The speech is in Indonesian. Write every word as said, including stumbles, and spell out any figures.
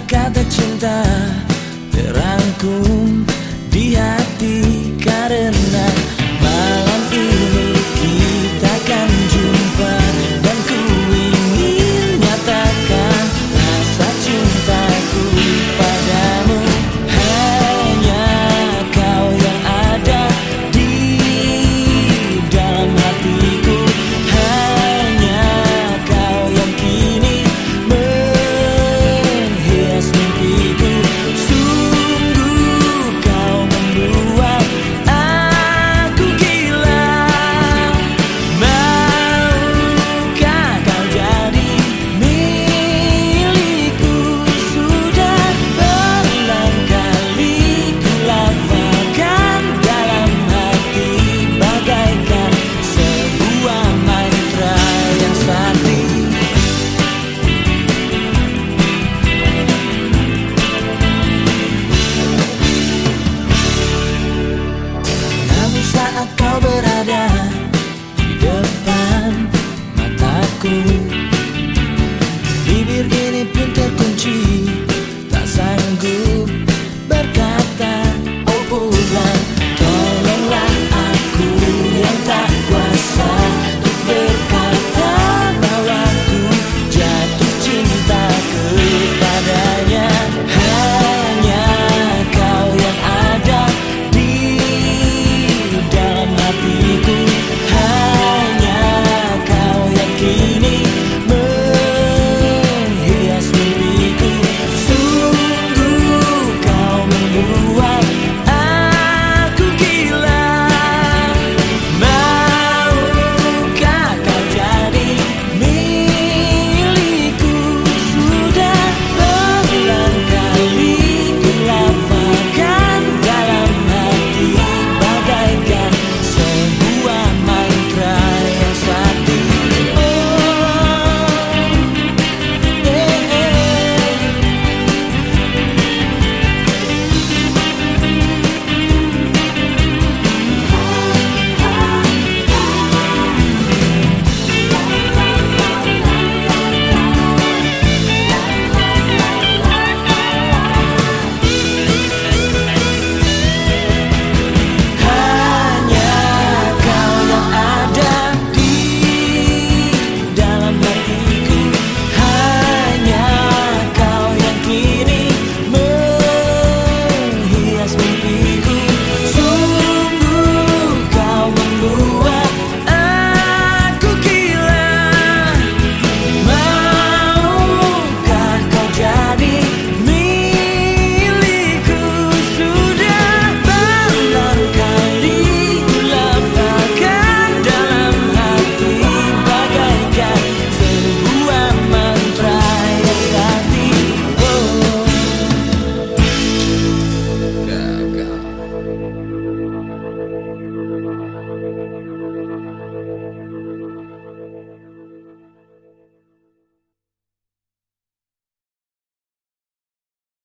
kata cinta terangkum di hati, karena malam ini kita akan jumpa. Dan ku ingin nyatakan rasa cintaku padamu. Hanya kau yang ada di dalam hatiku. Hanya kau yang kini menghias mimpiku. Sungguh kau membuat aku gila. Maukah kau jadi milikku? Sudah berulang kali ku lafalkan dalam hati, bagaikan sebuah mantra yang sakti. Namun saat kau berada di depan mataku, bibir ini pun terkunci, tak sanggup berkata.